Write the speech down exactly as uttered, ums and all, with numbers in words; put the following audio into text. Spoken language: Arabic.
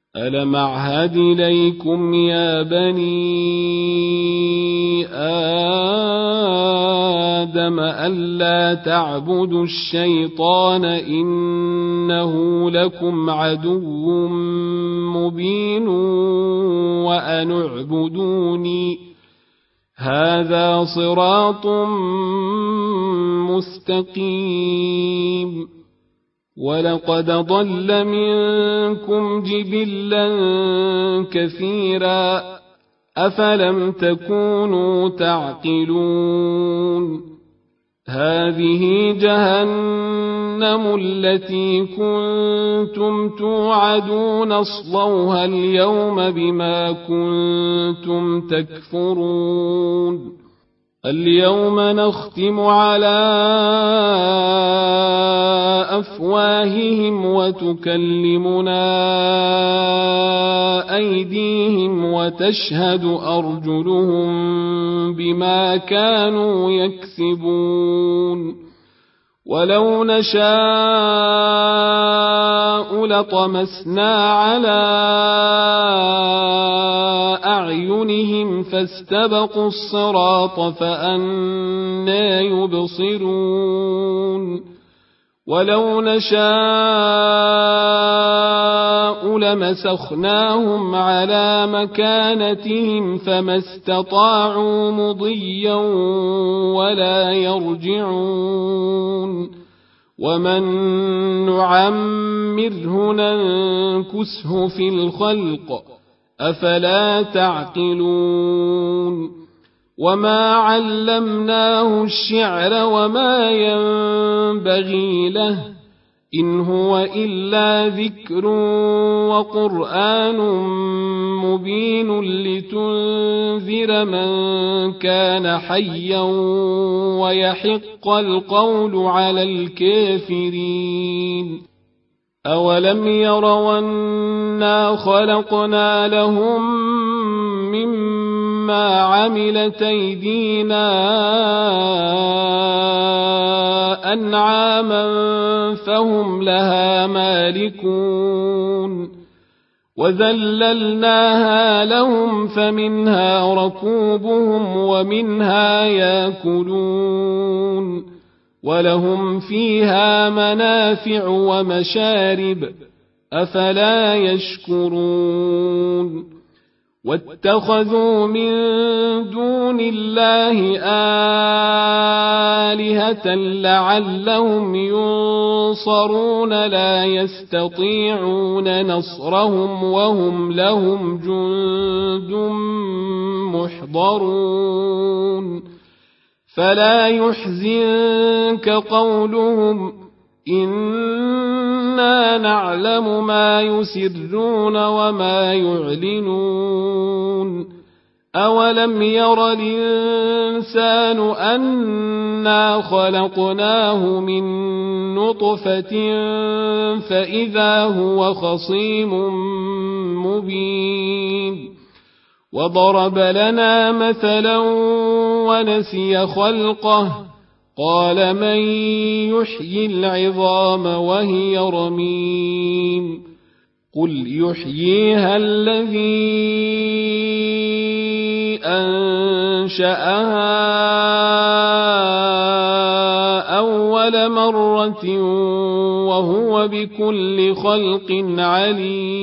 ألم أعهد إليكم يا بني آدم ألا تعبدوا الشيطان إنه لكم عدو مبين وأن اعبدوني هذا صراط مستقيم ولقد ضل منكم جبلا كثيرا أفلم تكونوا تعقلون هذه جهنم التي كنتم توعدون اصلوها اليوم بما كنتم تكفرون اليوم نختم على أفواههم وتكلمنا أيديهم وتشهد أرجلهم بما كانوا يكسبون ولو نشاء لطمسنا على أعينهم فاستبقوا الصراط فأنى يبصرون ولو نشاء لمسخناهم على مكانتهم فما استطاعوا مضيا ولا يرجعون ومن نعمره ننكسه في الخلق أفلا تعقلون وما علمناه الشعر وما ينبغي له إن هو إلا ذكر وقرآن مبين لتنذر من كان حيا ويحق القول على الكافرين أولم يروا أنا خلقنا لهم مما عملت أيدينا أنعاما فهم لها مالكون وذللناها لهم فمنها ركوبهم ومنها يأكلون ولهم فيها منافع ومشارب أفلا يشكرون واتخذوا من دون الله آلهة لعلهم ينصرون لا يستطيعون نصرهم وهم لهم جند محضرون فلا يحزنك قولهم إنا نعلم ما يسرون وما يعلنون أولم ير الإنسان أنا خلقناه من نطفة فإذا هو خصيم مبين وضرب لنا مثلا ونسي خلقه قال من يحيي العظام وهي رميم قل يحييها الذي أنشأها أول مرة وهو بكل خلق عليم